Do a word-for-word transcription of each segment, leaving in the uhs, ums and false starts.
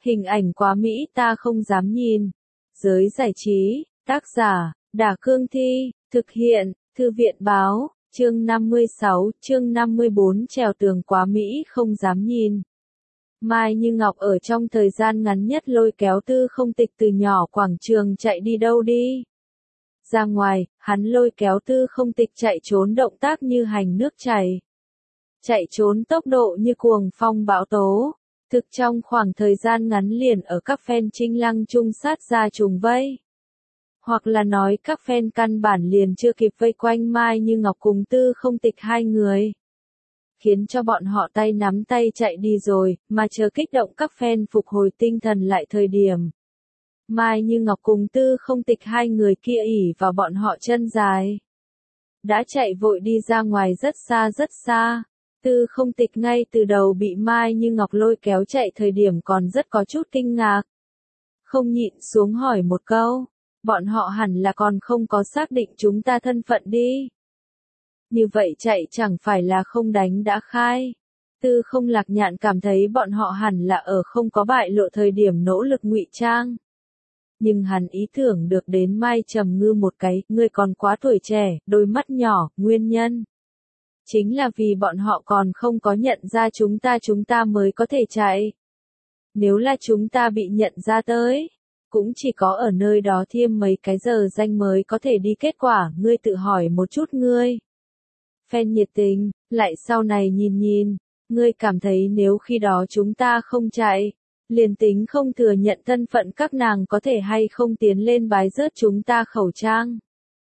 Hình ảnh quá mỹ ta không dám nhìn. Giới giải trí, tác giả, Đả Cương Thi, thực hiện, Thư viện Báo, chương năm mươi sáu, chương năm mươi bốn trèo tường quá mỹ không dám nhìn. Mai Như Ngọc ở trong thời gian ngắn nhất lôi kéo Tư Không Tịch từ nhỏ quảng trường chạy đi đâu đi. Ra ngoài, hắn lôi kéo Tư Không Tịch chạy trốn động tác như hành nước chảy. Chạy trốn tốc độ như cuồng phong bão tố. Thực trong khoảng thời gian ngắn liền ở các fan Trinh Lăng chung sát ra trùng vây. Hoặc là nói các fan căn bản liền chưa kịp vây quanh Mai Như Ngọc cùng Tư Không Tịch hai người. Khiến cho bọn họ tay nắm tay chạy đi rồi, mà chờ kích động các fan phục hồi tinh thần lại thời điểm. Mai Như Ngọc cùng Tư Không Tịch hai người kia ỉ vào bọn họ chân dài. Đã chạy vội đi ra ngoài rất xa rất xa. Tư Không Tịch ngay từ đầu bị Mai Như Ngọc lôi kéo chạy thời điểm còn rất có chút kinh ngạc. Không nhịn xuống hỏi một câu, bọn họ hẳn là còn không có xác định chúng ta thân phận đi. Như vậy chạy chẳng phải là không đánh đã khai. Tư Không Lạc Nhạn cảm thấy bọn họ hẳn là ở không có bại lộ thời điểm nỗ lực ngụy trang. Nhưng hắn ý tưởng được đến Mai Trầm Ngư một cái, ngươi còn quá tuổi trẻ, đôi mắt nhỏ, nguyên nhân. Chính là vì bọn họ còn không có nhận ra chúng ta chúng ta mới có thể chạy. Nếu là chúng ta bị nhận ra tới, cũng chỉ có ở nơi đó thêm mấy cái giờ danh mới có thể đi kết quả, ngươi tự hỏi một chút ngươi. Fan nhiệt tình, lại sau này nhìn nhìn, ngươi cảm thấy nếu khi đó chúng ta không chạy, liền tính không thừa nhận thân phận các nàng có thể hay không tiến lên bái rớt chúng ta khẩu trang.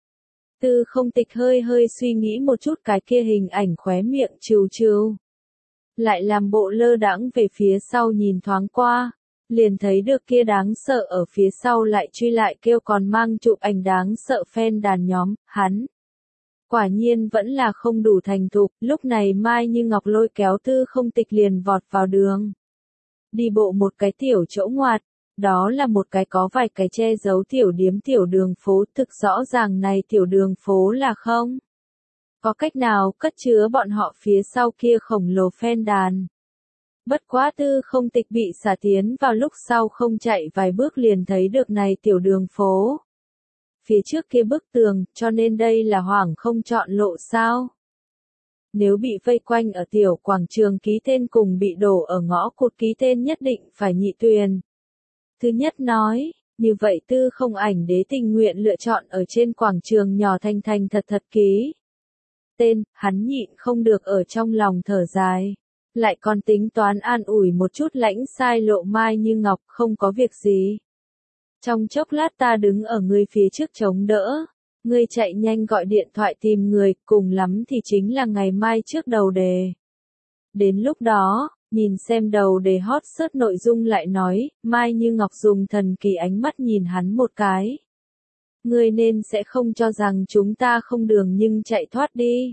Tư Không Tịch hơi hơi suy nghĩ một chút cái kia hình ảnh khóe miệng trừ trừ. Lại làm bộ lơ đãng về phía sau nhìn thoáng qua. Liền thấy được kia đáng sợ ở phía sau lại truy lại kêu còn mang chụp ảnh đáng sợ fan đàn nhóm, hắn. Quả nhiên vẫn là không đủ thành thục, lúc này Mai Như Ngọc lôi kéo Tư Không Tịch liền vọt vào đường. Đi bộ một cái tiểu chỗ ngoặt. Đó là một cái có vài cái che giấu tiểu điếm tiểu đường phố, thực rõ ràng này tiểu đường phố là không có cách nào cất chứa bọn họ phía sau kia khổng lồ fan đàn. Bất quá Tư Không Tịch bị xả tiến vào lúc sau không chạy vài bước liền thấy được này tiểu đường phố. Phía trước kia bức tường, cho nên đây là hoảng không chọn lộ sao. Nếu bị vây quanh ở tiểu quảng trường ký tên cùng bị đổ ở ngõ cụt ký tên nhất định phải nhị tuyền. Thứ nhất nói, như vậy Tư Không Ảnh Đế tình nguyện lựa chọn ở trên quảng trường nhỏ thành thành thật thật ký. Tên, hắn nhịn không được ở trong lòng thở dài. Lại còn tính toán an ủi một chút lãnh sai lộ Mai Như Ngọc, không có việc gì. Trong chốc lát ta đứng ở ngươi phía trước chống đỡ. Ngươi chạy nhanh gọi điện thoại tìm người, cùng lắm thì chính là ngày mai trước đầu đề. Đến lúc đó, nhìn xem đầu đề hot search nội dung lại nói, Mai Như Ngọc dùng thần kỳ ánh mắt nhìn hắn một cái. Ngươi nên sẽ không cho rằng chúng ta không đường nhưng chạy thoát đi.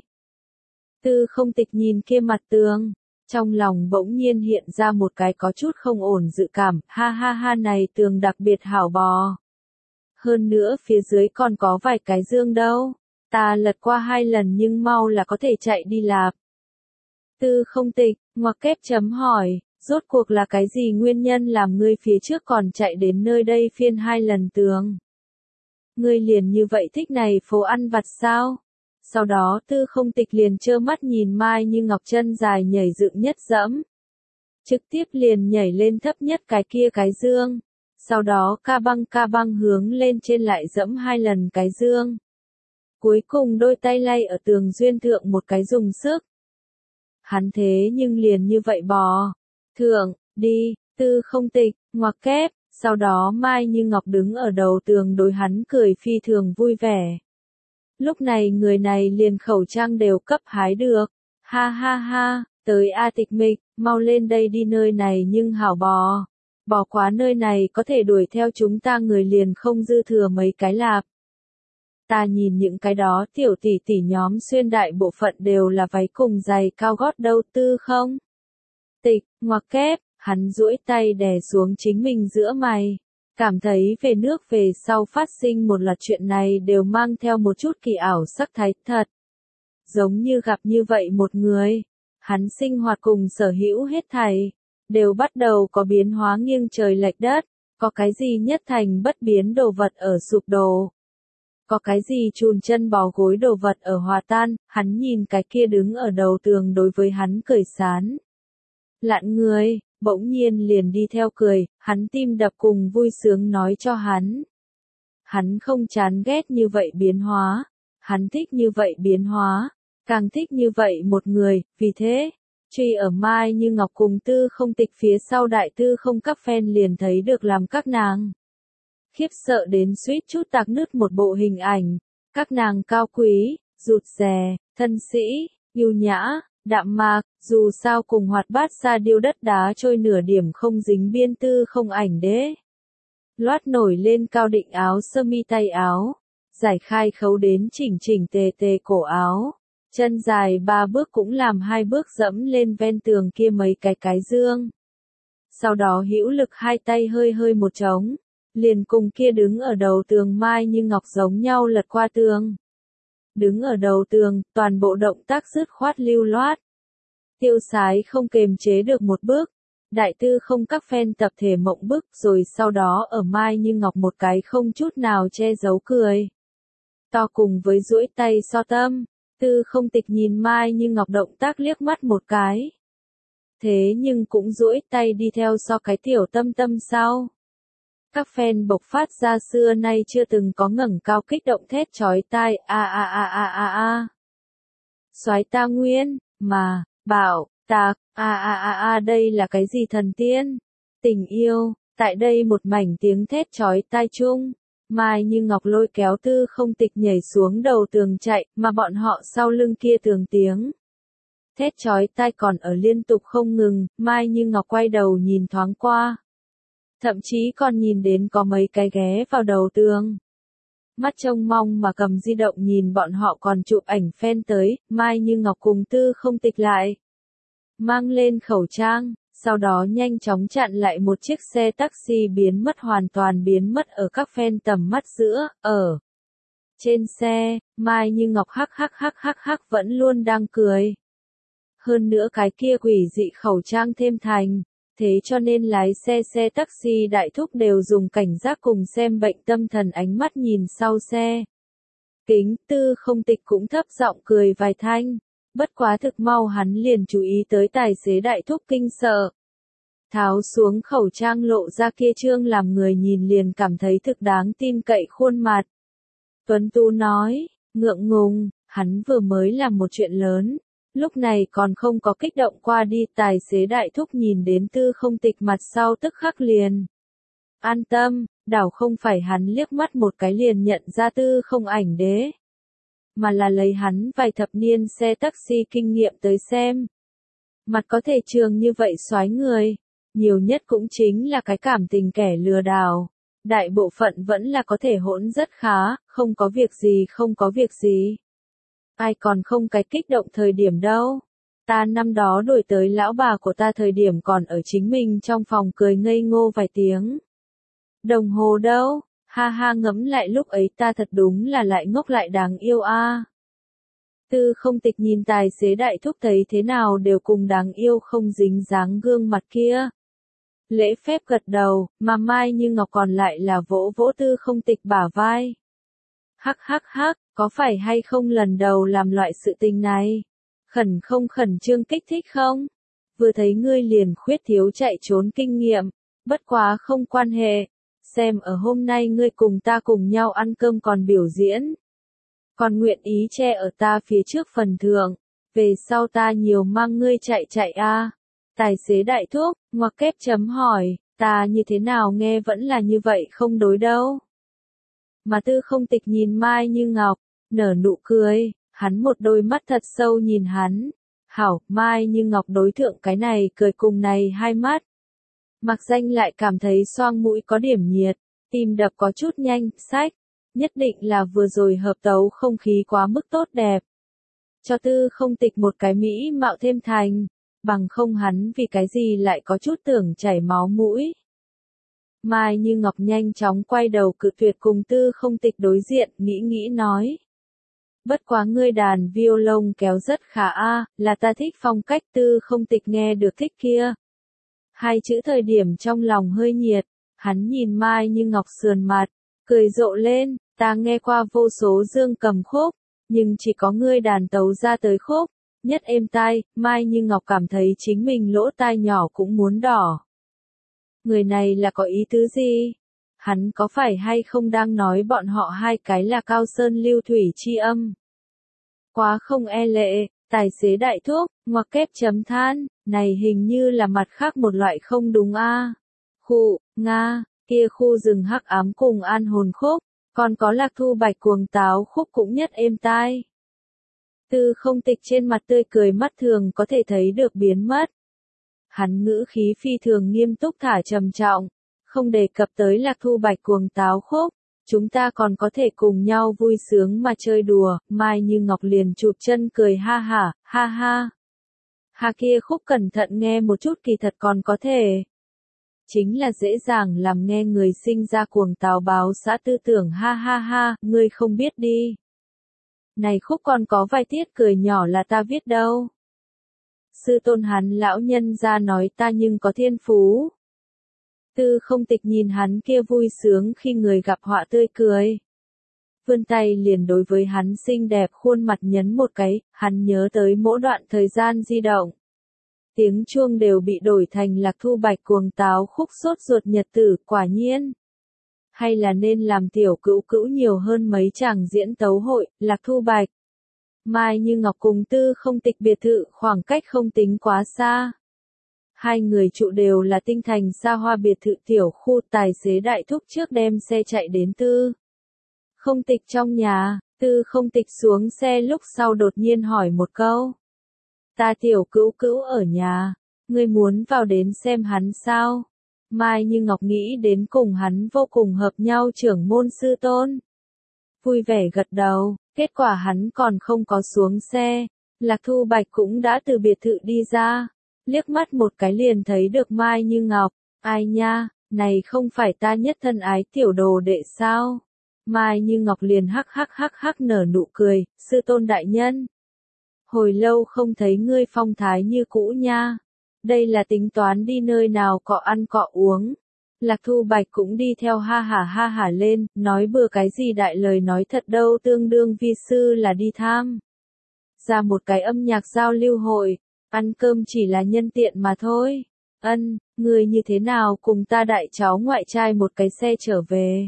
Tư Không Tịch nhìn kia mặt tường, trong lòng bỗng nhiên hiện ra một cái có chút không ổn dự cảm, ha ha ha này tường đặc biệt hảo bò. Hơn nữa phía dưới còn có vài cái dương đâu, ta lật qua hai lần nhưng mau là có thể chạy đi lạp. Tư Không Tịch, ngoặc kép chấm hỏi, rốt cuộc là cái gì nguyên nhân làm ngươi phía trước còn chạy đến nơi đây phiên hai lần tường? Ngươi liền như vậy thích này phố ăn vặt sao? Sau đó Tư Không Tịch liền trơ mắt nhìn Mai Như Ngọc chân dài nhảy dựng nhất dẫm. Trực tiếp liền nhảy lên thấp nhất cái kia cái dương. Sau đó ca băng ca băng hướng lên trên lại dẫm hai lần cái dương. Cuối cùng đôi tay lay ở tường duyên thượng một cái dùng sức. Hắn thế nhưng liền như vậy bò. Thượng, đi, Tư Không Tịch, ngoặc kép, sau đó Mai Như Ngọc đứng ở đầu tường đối hắn cười phi thường vui vẻ. Lúc này người này liền khẩu trang đều cấp hái được. Ha ha ha, tới A Tịch Mịch, mau lên đây đi nơi này nhưng hảo bò. Bò quá nơi này có thể đuổi theo chúng ta người liền không dư thừa mấy cái lạp. Ta nhìn những cái đó tiểu tỷ tỷ nhóm xuyên đại bộ phận đều là váy cùng giày cao gót đâu Tư Không Tịch, ngoặc kép, hắn duỗi tay đè xuống chính mình giữa mày. Cảm thấy về nước về sau phát sinh một loạt chuyện này đều mang theo một chút kỳ ảo sắc thái thật. Giống như gặp như vậy một người, hắn sinh hoạt cùng sở hữu hết thảy, đều bắt đầu có biến hóa nghiêng trời lệch đất, có cái gì nhất thành bất biến đồ vật ở sụp đổ. Có cái gì chùn chân bó gối đồ vật ở hòa tan, hắn nhìn cái kia đứng ở đầu tường đối với hắn cười sán. Lạn người, bỗng nhiên liền đi theo cười, hắn tim đập cùng vui sướng nói cho hắn. Hắn không chán ghét như vậy biến hóa, hắn thích như vậy biến hóa, càng thích như vậy một người, vì thế, truy ở Mai Như Ngọc cùng Tư Không Tịch phía sau đại tư không các fan liền thấy được làm các nàng. Khiếp sợ đến suýt chút tạc nứt một bộ hình ảnh, các nàng cao quý, rụt rè, thân sĩ, yêu nhã, đạm mạc, dù sao cùng hoạt bát sa điêu đất đá trôi nửa điểm không dính biên tư không ảnh đế. Loát nổi lên cao định áo sơ mi tay áo, giải khai khấu đến chỉnh chỉnh tề tề cổ áo, chân dài ba bước cũng làm hai bước dẫm lên ven tường kia mấy cái cái dương. Sau đó hữu lực hai tay hơi hơi một trống, liền cùng kia đứng ở đầu tường Mai Như Ngọc giống nhau lật qua tường. Đứng ở đầu tường, toàn bộ động tác dứt khoát lưu loát. Tiêu sái không kềm chế được một bước, đại tư không các fan tập thể mộng bức rồi sau đó ở Mai Như Ngọc một cái không chút nào che giấu cười. To cùng với duỗi tay so tâm, Tư Không Tịch nhìn Mai Như Ngọc động tác liếc mắt một cái. Thế nhưng cũng duỗi tay đi theo so cái tiểu tâm tâm sau. Các fan bộc phát ra xưa nay chưa từng có ngẩng cao kích động thét chói tai a a a a a a. Soái ta nguyên, mà, bảo, tạc, a a a a đây là cái gì thần tiên? Tình yêu, tại đây một mảnh tiếng thét chói tai chung. Mai Như Ngọc lôi kéo Tư Không Tịch nhảy xuống đầu tường chạy, mà bọn họ sau lưng kia tường tiếng. Thét chói tai còn ở liên tục không ngừng, Mai Như Ngọc quay đầu nhìn thoáng qua. Thậm chí còn nhìn đến có mấy cái ghé vào đầu tường. Mắt trông mong mà cầm di động nhìn bọn họ còn chụp ảnh fan tới, Mai Như Ngọc cùng Tư Không Tịch lại. Mang lên khẩu trang, sau đó nhanh chóng chặn lại một chiếc xe taxi biến mất hoàn toàn biến mất ở các fan tầm mắt giữa, ở. Trên xe, Mai Như Ngọc hắc hắc hắc hắc hắc vẫn luôn đang cười. Hơn nữa cái kia quỷ dị khẩu trang thêm thành. Thế cho nên lái xe xe taxi đại thúc đều dùng cảnh giác cùng xem bệnh tâm thần ánh mắt nhìn sau xe. Kính Tư Không Tịch cũng thấp giọng cười vài thanh, bất quá thực mau hắn liền chú ý tới tài xế đại thúc kinh sợ. Tháo xuống khẩu trang lộ ra kia trương làm người nhìn liền cảm thấy thực đáng tin cậy khuôn mặt. Tuấn Tú nói, ngượng ngùng, hắn vừa mới làm một chuyện lớn. Lúc này còn không có kích động qua đi, tài xế đại thúc nhìn đến Tư Không Tịch mặt sau tức khắc liền. An tâm, đảo không phải hắn liếc mắt một cái liền nhận ra Tư Không ảnh đế. Mà là lấy hắn vài thập niên xe taxi kinh nghiệm tới xem. Mặt có thể trường như vậy soái người, nhiều nhất cũng chính là cái cảm tình kẻ lừa đảo. Đại bộ phận vẫn là có thể hỗn rất khá, không có việc gì không có việc gì. Ai còn không cái kích động thời điểm đâu. Ta năm đó đổi tới lão bà của ta thời điểm còn ở chính mình trong phòng cười ngây ngô vài tiếng. Đồng hồ đâu, ha ha ngẫm lại lúc ấy ta thật đúng là lại ngốc lại đáng yêu a. À. Tư Không Tịch nhìn tài xế đại thúc thấy thế nào đều cùng đáng yêu không dính dáng gương mặt kia. Lễ phép gật đầu, mà Mai Như Ngọc còn lại là vỗ vỗ Tư Không Tịch bả vai. Hắc hắc hắc, có phải hay không lần đầu làm loại sự tình này? Khẩn không khẩn trương kích thích không? Vừa thấy ngươi liền khuyết thiếu chạy trốn kinh nghiệm, bất quá không quan hệ. Xem ở hôm nay ngươi cùng ta cùng nhau ăn cơm còn biểu diễn. Còn nguyện ý che ở ta phía trước phần thưởng, về sau ta nhiều mang ngươi chạy chạy a. À. Tài xế đại thúc, ngoặc kép chấm hỏi, ta như thế nào nghe vẫn là như vậy không đối đâu. Mà Tư Không Tịch nhìn Mai Như Ngọc, nở nụ cười, hắn một đôi mắt thật sâu nhìn hắn. Hảo, Mai Như Ngọc đối thượng cái này cười cùng này hai mắt. Mặc danh lại cảm thấy xoang mũi có điểm nhiệt, tim đập có chút nhanh, sách. Nhất định là vừa rồi hợp tấu không khí quá mức tốt đẹp. Cho Tư Không Tịch một cái mỹ mạo thêm thành, bằng không hắn vì cái gì lại có chút tưởng chảy máu mũi. Mai Như Ngọc nhanh chóng quay đầu cự tuyệt cùng Tư Không Tịch đối diện, nghĩ nghĩ nói. Bất quá ngươi đàn violon kéo rất khá a, à, là ta thích phong cách Tư Không Tịch nghe được thích kia. Hai chữ thời điểm trong lòng hơi nhiệt, hắn nhìn Mai Như Ngọc sườn mặt, cười rộ lên, ta nghe qua vô số dương cầm khúc, nhưng chỉ có ngươi đàn tấu ra tới khúc, nhất êm tai, Mai Như Ngọc cảm thấy chính mình lỗ tai nhỏ cũng muốn đỏ. Người này là có ý tứ gì? Hắn có phải hay không đang nói bọn họ hai cái là Cao Sơn Lưu Thủy chi âm? Quá không e lệ, tài xế đại thúc, ngoặc kép chấm than, này hình như là mặt khác một loại không đúng a. À? Khu, Nga, kia khu rừng hắc ám cùng an hồn khúc, còn có Lạc Thu Bạch cuồng táo khúc cũng nhất êm tai. Tư Không Tịch trên mặt tươi cười mắt thường có thể thấy được biến mất. Hắn ngữ khí phi thường nghiêm túc thả trầm trọng, không đề cập tới Lạc Thu Bạch cuồng táo khúc, chúng ta còn có thể cùng nhau vui sướng mà chơi đùa. Mai Như Ngọc liền chụp chân cười ha hả, ha ha. Hà kia khúc cẩn thận nghe một chút kỳ thật còn có thể. Chính là dễ dàng làm nghe người sinh ra cuồng táo báo xã tư tưởng ha ha ha, ngươi không biết đi. Này khúc còn có vài tiết cười nhỏ là ta viết đâu. Sư tôn hắn lão nhân ra nói ta nhưng có thiên phú. Tư Không Tịch nhìn hắn kia vui sướng khi người gặp họa tươi cười. Vươn tay liền đối với hắn xinh đẹp khuôn mặt nhấn một cái, hắn nhớ tới mỗi đoạn thời gian di động. Tiếng chuông đều bị đổi thành Lạc Thu Bạch cuồng táo khúc sốt ruột nhật tử, quả nhiên. Hay là nên làm tiểu cữu cữu nhiều hơn mấy chàng diễn tấu hội, Lạc Thu Bạch. Mai Như Ngọc cùng Tư Không Tịch biệt thự khoảng cách không tính quá xa. Hai người trụ đều là tinh thành xa hoa biệt thự tiểu khu, tài xế đại thúc trước đem xe chạy đến Tư Không Tịch trong nhà, Tư Không Tịch xuống xe lúc sau đột nhiên hỏi một câu. Ta tiểu cữu cữu ở nhà, ngươi muốn vào đến xem hắn sao? Mai Như Ngọc nghĩ đến cùng hắn vô cùng hợp nhau trưởng môn sư tôn. Vui vẻ gật đầu, kết quả hắn còn không có xuống xe. Lạc Thu Bạch cũng đã từ biệt thự đi ra, liếc mắt một cái liền thấy được Mai Như Ngọc. Ai nha, này không phải ta nhất thân ái tiểu đồ đệ sao? Mai Như Ngọc liền hắc hắc hắc hắc nở nụ cười, sư tôn đại nhân. Hồi lâu không thấy ngươi phong thái như cũ nha. Đây là tính toán đi nơi nào cọ ăn cọ uống. Lạc Thu Bạch cũng đi theo ha hả ha hả lên, nói bừa cái gì đại lời nói thật đâu, tương đương vi sư là đi tham. Ra một cái âm nhạc giao lưu hội, ăn cơm chỉ là nhân tiện mà thôi. Ân, người như thế nào cùng ta đại cháu ngoại trai một cái xe trở về.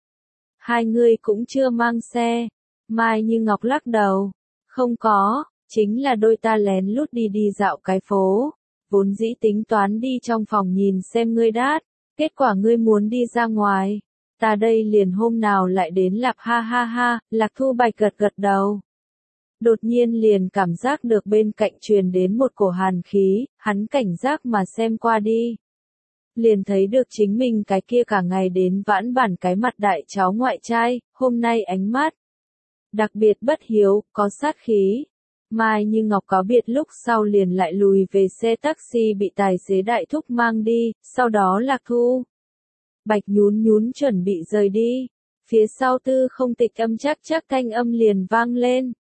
Hai người cũng chưa mang xe. Mai Như Ngọc lắc đầu. Không có, chính là đôi ta lén lút đi đi dạo cái phố. Vốn dĩ tính toán đi trong phòng nhìn xem ngươi đát, kết quả ngươi muốn đi ra ngoài. Ta đây liền hôm nào lại đến lạp ha ha ha, Lạc Thu Bạch gật gật đầu. Đột nhiên liền cảm giác được bên cạnh truyền đến một cổ hàn khí, hắn cảnh giác mà xem qua đi. Liền thấy được chính mình cái kia cả ngày đến vãn bản cái mặt đại cháu ngoại trai, hôm nay ánh mắt. Đặc biệt bất hiếu, có sát khí. Mai Như Ngọc có biệt lúc sau liền lại lùi về xe taxi bị tài xế đại thúc mang đi, sau đó Lạc Thu Bạch nhún nhún chuẩn bị rời đi. Phía sau Tư Không Tịch âm chắc chắc thanh âm liền vang lên.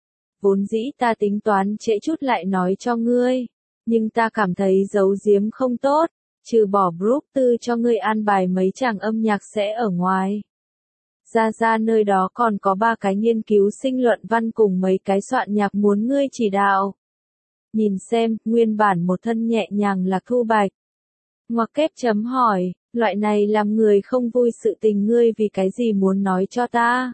Vốn dĩ ta tính toán trễ chút lại nói cho ngươi, nhưng ta cảm thấy giấu giếm không tốt, trừ bỏ group tư cho ngươi an bài mấy chàng âm nhạc sẽ ở ngoài. Ra ra nơi đó còn có ba cái nghiên cứu sinh luận văn cùng mấy cái soạn nhạc muốn ngươi chỉ đạo. Nhìn xem, nguyên bản một thân nhẹ nhàng Lạc Thu Bạch. Ngoặc kép chấm hỏi, loại này làm người không vui sự tình ngươi vì cái gì muốn nói cho ta?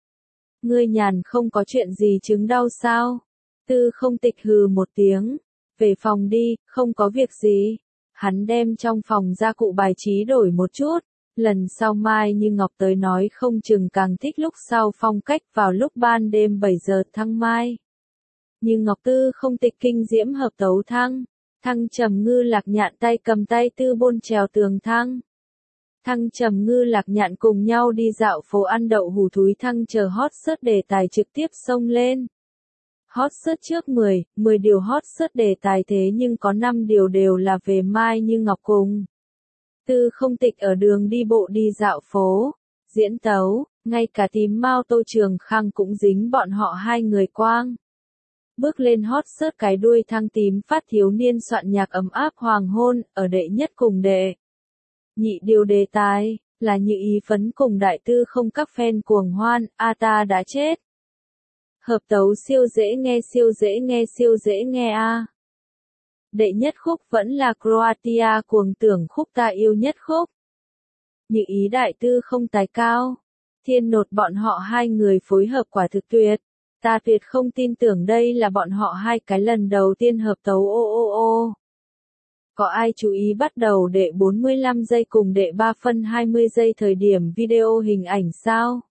Ngươi nhàn không có chuyện gì chứng đau sao? Tư Không Tịch hừ một tiếng. Về phòng đi, không có việc gì. Hắn đem trong phòng gia cụ bài trí đổi một chút. Lần sau Mai Như Ngọc tới nói không chừng càng thích lúc sau phong cách vào lúc ban đêm bảy giờ thăng mai. Như Ngọc Tư Không Tịch kinh diễm hợp tấu thăng. Thăng Trầm Ngư Lạc Nhạn tay cầm tay Tư Bôn trèo tường thăng. Thăng Trầm Ngư Lạc Nhạn cùng nhau đi dạo phố ăn đậu hủ thúi Thăng chờ hot search đề tài trực tiếp xông lên. Hot search trước mười, mười điều hot search đề tài thế nhưng có năm điều đều là về Mai Như Ngọc cùng. Tư Không Tịch ở đường đi bộ đi dạo phố, diễn tấu, ngay cả tím Mao Tô Trường Khang cũng dính bọn họ hai người quang. Bước lên hot search cái đuôi thăng tím phát thiếu niên soạn nhạc ấm áp hoàng hôn, ở đệ nhất cùng đệ nhị điều đề tài, là Như Ý phấn cùng đại tư không các fan cuồng hoan, a ta đã chết. Hợp tấu siêu dễ nghe siêu dễ nghe siêu dễ nghe a. Đệ nhất khúc vẫn là Croatia cuồng tưởng khúc ta yêu nhất khúc. Như Ý đại tư không tài cao. Thiên nột bọn họ hai người phối hợp quả thực tuyệt. Ta tuyệt không tin tưởng đây là bọn họ hai cái lần đầu tiên hợp tấu ô ô ô. Có ai chú ý bắt đầu đệ bốn mươi lăm giây cùng đệ ba phân hai mươi giây thời điểm video hình ảnh sao?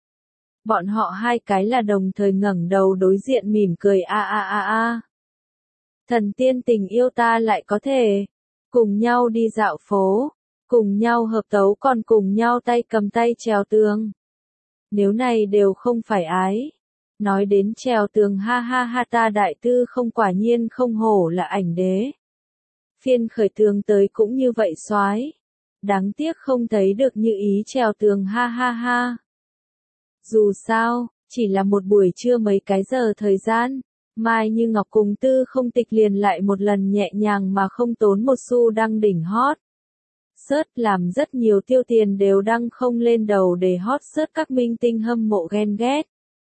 Bọn họ hai cái là đồng thời ngẩng đầu đối diện mỉm cười a a a a. Thần tiên tình yêu ta lại có thể cùng nhau đi dạo phố, cùng nhau hợp tấu còn cùng nhau tay cầm tay trèo tường. Nếu này đều không phải ái. Nói đến trèo tường ha ha ha ta đại tư không quả nhiên không hổ là ảnh đế. Phiên khởi tường tới cũng như vậy soái. Đáng tiếc không thấy được Như Ý trèo tường ha ha ha. Dù sao, chỉ là một buổi trưa mấy cái giờ thời gian, Mai Như Ngọc cùng Tư Không Tịch liền lại một lần nhẹ nhàng mà không tốn một xu đăng đỉnh hot. Search làm rất nhiều tiêu tiền đều đăng không lên đầu để hot search các minh tinh hâm mộ ghen ghét.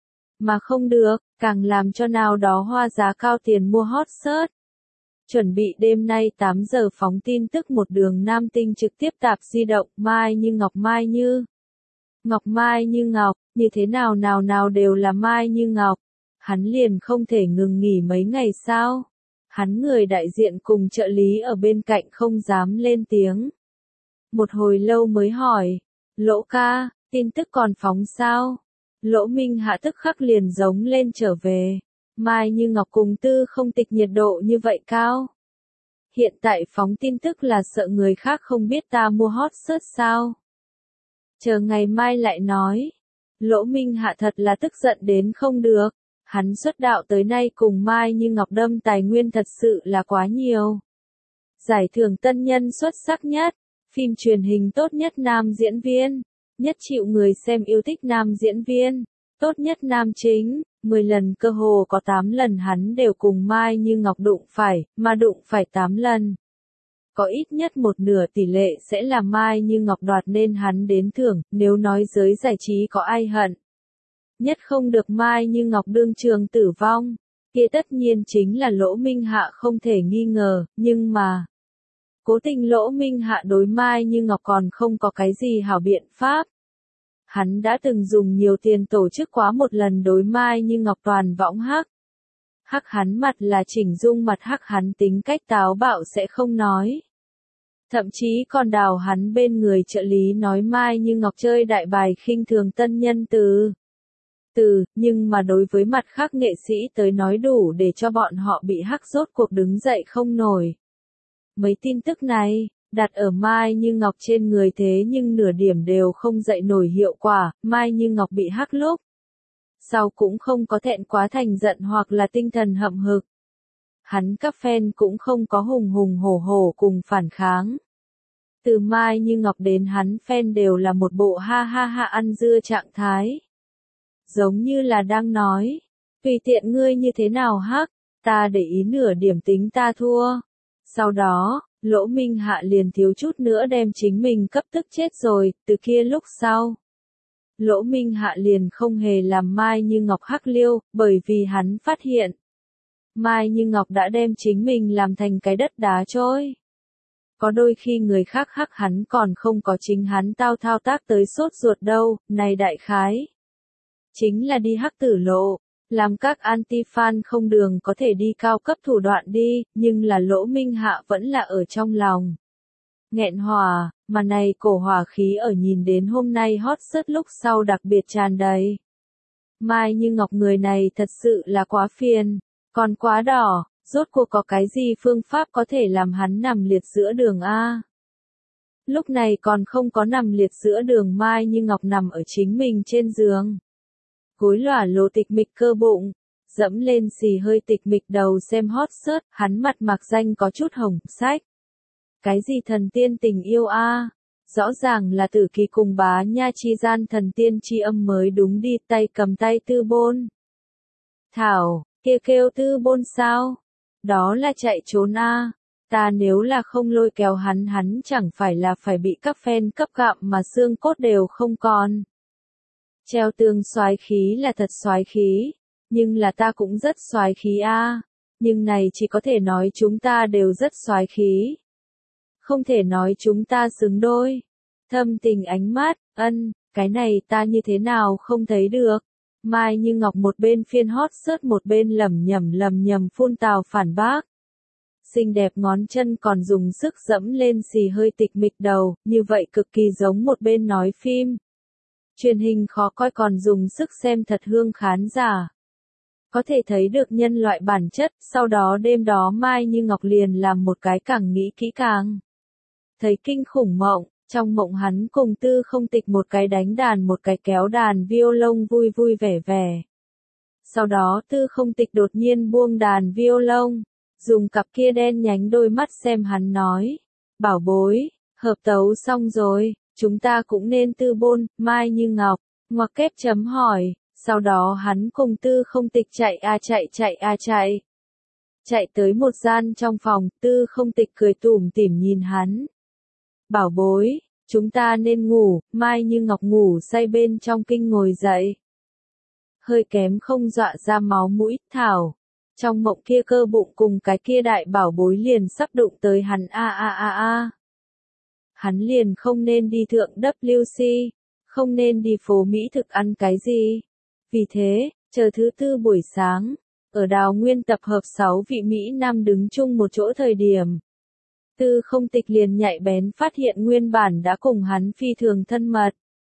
Mà không được, càng làm cho nào đó hoa giá cao tiền mua hot search. Chuẩn bị đêm nay tám giờ phóng tin tức một đường nam tinh trực tiếp tạp di động Mai Như Ngọc Mai Như Ngọc Mai Như Ngọc, như thế nào nào nào đều là Mai Như Ngọc. Hắn liền không thể ngừng nghỉ mấy ngày sao? Hắn người đại diện cùng trợ lý ở bên cạnh không dám lên tiếng. Một hồi lâu mới hỏi, Lỗ ca, tin tức còn phóng sao? Lỗ Minh Hạ tức khắc liền giống lên trở về. Mai Như Ngọc cùng Tư Không Tịch nhiệt độ như vậy cao. Hiện tại phóng tin tức là sợ người khác không biết ta mua hot search sao? Chờ ngày mai lại nói. Lỗ Minh Hạ thật là tức giận đến không được. Hắn xuất đạo tới nay cùng Mai Như Ngọc đâm tài nguyên thật sự là quá nhiều. Giải thưởng tân nhân xuất sắc nhất, phim truyền hình tốt nhất nam diễn viên, nhất chịu người xem yêu thích nam diễn viên, tốt nhất nam chính, mười lần cơ hồ có tám lần hắn đều cùng Mai Như Ngọc đụng phải, mà đụng phải tám lần. Có ít nhất một nửa tỷ lệ sẽ là Mai Như Ngọc đoạt nên hắn đến thưởng, nếu nói giới giải trí có ai hận. Nhất không được Mai Như Ngọc đương trường tử vong, kia tất nhiên chính là Lỗ Minh Hạ không thể nghi ngờ, nhưng mà cố tình Lỗ Minh Hạ đối Mai Như Ngọc còn không có cái gì hảo biện pháp. Hắn đã từng dùng nhiều tiền tổ chức quá một lần đối Mai Như Ngọc toàn võng hắc. Hắc hắn mặt là chỉnh dung mặt hắc hắn tính cách táo bạo sẽ không nói. Thậm chí còn đào hắn bên người trợ lý nói Mai Như Ngọc chơi đại bài khinh thường tân nhân từ. Từ, nhưng mà đối với mặt khác nghệ sĩ tới nói đủ để cho bọn họ bị hắc rốt cuộc đứng dậy không nổi. Mấy tin tức này, đặt ở Mai Như Ngọc trên người thế nhưng nửa điểm đều không dậy nổi hiệu quả, Mai Như Ngọc bị hắc lúc. Sau cũng không có thẹn quá thành giận hoặc là tinh thần hậm hực. Hắn các fan cũng không có hùng hùng hổ hổ cùng phản kháng. Từ Mai Như Ngọc đến hắn fan đều là một bộ ha ha ha ăn dưa trạng thái. Giống như là đang nói, tùy tiện ngươi như thế nào hắc, ta để ý nửa điểm tính ta thua. Sau đó, Lỗ Minh Hạ liền thiếu chút nữa đem chính mình cấp tức chết rồi, từ kia lúc sau. Lỗ Minh Hạ liền không hề làm Mai Như Ngọc hắc liêu, bởi vì hắn phát hiện. Mai Như Ngọc đã đem chính mình làm thành cái đất đá trôi. Có đôi khi người khác hắc hắn còn không có chính hắn tao thao tác tới sốt ruột đâu, này đại khái. Chính là đi hắc tử lộ, làm các anti-fan không đường có thể đi cao cấp thủ đoạn đi, nhưng là Lỗ Minh Hạ vẫn là ở trong lòng. Nghẹn hòa, mà này cổ hỏa khí ở nhìn đến hôm nay hot search lúc sau đặc biệt tràn đầy. Mai Như Ngọc người này thật sự là quá phiền, còn quá đỏ, rốt cuộc có cái gì phương pháp có thể làm hắn nằm liệt giữa đường A. Lúc này còn không có nằm liệt giữa đường Mai Như Ngọc nằm ở chính mình trên giường. Gối lòa lồ tịch mịch cơ bụng, dẫm lên xì hơi tịch mịch đầu xem hot search, hắn mặt mạc danh có chút hồng, sách. Cái gì thần tiên tình yêu a? Rõ ràng là Tử Kỳ cùng Bá Nha chi gian thần tiên chi âm mới đúng đi, tay cầm tay tư bôn. Thảo, Kia kêu tư bôn sao? Đó là chạy trốn a. Ta nếu là không lôi kéo hắn hắn chẳng phải là phải bị các fan cấp gặm mà xương cốt đều không còn. Treo tường soái khí là thật soái khí, nhưng là ta cũng rất soái khí a. Nhưng này chỉ có thể nói chúng ta đều rất soái khí. Không thể nói chúng ta xứng đôi. Thâm tình ánh mắt, ân, cái này ta như thế nào không thấy được. Mai Như Ngọc một bên phiên hot search một bên lẩm nhẩm lẩm nhẩm phun tào phản bác. Xinh đẹp ngón chân còn dùng sức dẫm lên xì hơi tịch mịch đầu, như vậy cực kỳ giống một bên nói phim. Truyền hình khó coi còn dùng sức xem thật hương khán giả. Có thể thấy được nhân loại bản chất, sau đó đêm đó Mai Như Ngọc liền làm một cái càng nghĩ kỹ càng. Thấy kinh khủng mộng, trong mộng hắn cùng Tư Không Tịch một cái đánh đàn một cái kéo đàn violon vui vui vẻ vẻ. Sau đó Tư Không Tịch đột nhiên buông đàn violon, dùng cặp kia đen nhánh đôi mắt xem hắn nói, bảo bối, hợp tấu xong rồi, chúng ta cũng nên tư bôn, Mai Như Ngọc, ngoặc kép chấm hỏi, sau đó hắn cùng Tư Không Tịch chạy a chạy chạy a chạy. Chạy tới một gian trong phòng, Tư Không Tịch cười tủm tỉm nhìn hắn. Bảo bối, chúng ta nên ngủ, Mai Như Ngọc ngủ say bên trong kinh ngồi dậy. Hơi kém không dọa ra máu mũi, thảo. Trong mộng kia cơ bụng cùng cái kia đại bảo bối liền sắp đụng tới hắn a a a a. Hắn liền không nên đi thượng W C, không nên đi phố Mỹ thực ăn cái gì. Vì thế, chờ thứ tư buổi sáng, ở Đào Nguyên tập hợp sáu vị Mỹ Nam đứng chung một chỗ thời điểm. Tư Không Tịch liền nhạy bén phát hiện nguyên bản đã cùng hắn phi thường thân mật.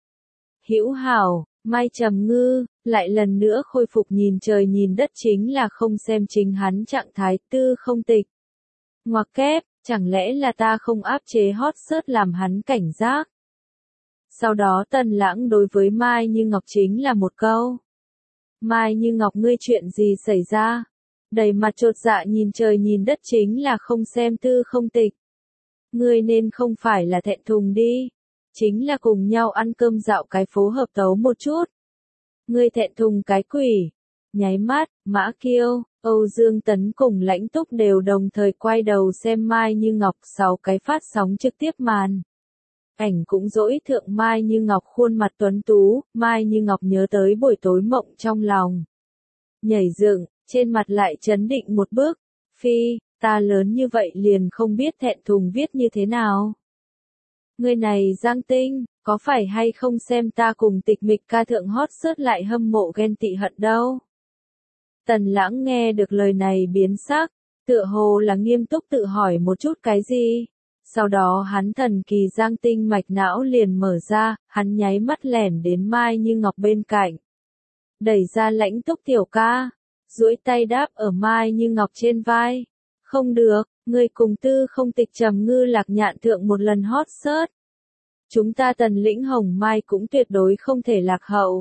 Hữu hảo, Mai Trầm Ngư, lại lần nữa khôi phục nhìn trời nhìn đất chính là không xem chính hắn trạng thái. Tư Không Tịch. Ngoặc kép, chẳng lẽ là ta không áp chế hot search làm hắn cảnh giác. Sau đó Tần Lãng đối với Mai Như Ngọc chính là một câu. Mai Như Ngọc ngươi chuyện gì xảy ra? Đầy mặt chột dạ nhìn trời nhìn đất chính là không xem Tư Không Tịch. Ngươi nên không phải là thẹn thùng đi. Chính là cùng nhau ăn cơm dạo cái phố hợp tấu một chút. Ngươi thẹn thùng cái quỷ. Nháy mắt, Mã Kiêu, Âu Dương Tấn cùng Lãnh Túc đều đồng thời quay đầu xem Mai Như Ngọc sau cái phát sóng trực tiếp màn. Ảnh cũng dỗi thượng Mai Như Ngọc khuôn mặt tuấn tú, Mai Như Ngọc nhớ tới buổi tối mộng trong lòng. Nhảy dựng, trên mặt lại chấn định một bước. Phi, ta lớn như vậy liền không biết thẹn thùng viết như thế nào. Người này Giang Tinh, có phải hay không xem ta cùng Tịch Mịch ca thượng hot search lại hâm mộ ghen tị hận đâu. Tần Lãng nghe được lời này biến sắc, tựa hồ là nghiêm túc tự hỏi một chút cái gì. Sau đó hắn thần kỳ Giang Tinh mạch não liền mở ra, hắn nháy mắt lẻn đến Mai Như Ngọc bên cạnh. Đẩy ra Lãnh Túc tiểu ca, duỗi tay đáp ở Mai Như Ngọc trên vai. Không được, người cùng Tư Không Tịch Trầm Ngư Lạc Nhạn thượng một lần hot search. Chúng ta Tần Lĩnh Hồng Mai cũng tuyệt đối không thể lạc hậu.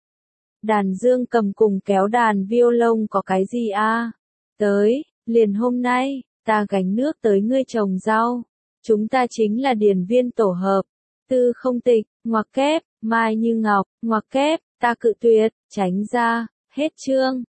Đàn dương cầm cùng kéo đàn violon có cái gì a? Tới, liền hôm nay, ta gánh nước tới ngươi trồng rau. Chúng ta chính là điền viên tổ hợp. Tư Không Tịch, ngoặc kép, Mai Như Ngọc, ngoặc kép, ta cự tuyệt, tránh ra, hết chương.